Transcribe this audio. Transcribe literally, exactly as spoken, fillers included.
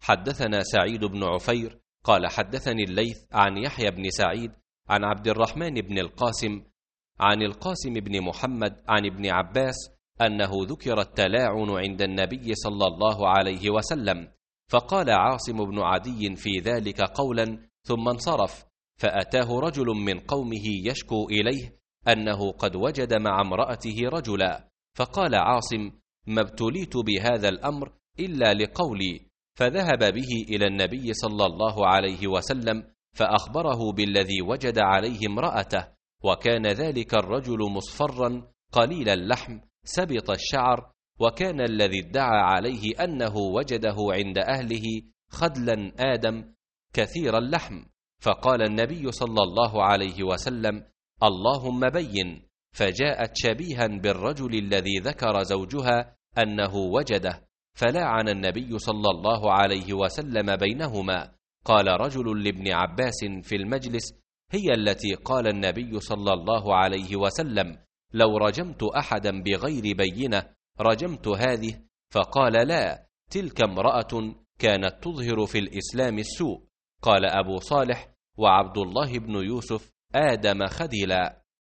حدثنا سعيد بن عفير قال حدثني الليث عن يحيى بن سعيد عن عبد الرحمن بن القاسم عن القاسم بن محمد عن ابن عباس أنه ذكر التلاعن عند النبي صلى الله عليه وسلم، فقال عاصم بن عدي في ذلك قولا ثم انصرف، فأتاه رجل من قومه يشكو إليه أنه قد وجد مع امرأته رجلا، فقال عاصم: ما ابتليت بهذا الأمر إلا لقولي، فذهب به إلى النبي صلى الله عليه وسلم فأخبره بالذي وجد عليه امرأته، وكان ذلك الرجل مصفرا قليل اللحم سبط الشعر، وكان الذي ادعى عليه أنه وجده عند أهله خدلا آدم كثير اللحم، فقال النبي صلى الله عليه وسلم: اللهم بين، فجاءت شبيها بالرجل الذي ذكر زوجها أنه وجده، فلاعن النبي صلى الله عليه وسلم بينهما. قال رجل لابن عباس في المجلس: هي التي قال النبي صلى الله عليه وسلم: لو رجمت أحدا بغير بينة رجمت هذه، فقال: لا، تلك امرأة كانت تظهر في الإسلام السوء. قال أبو صالح: وعبد الله بن يوسف آدم خدلا.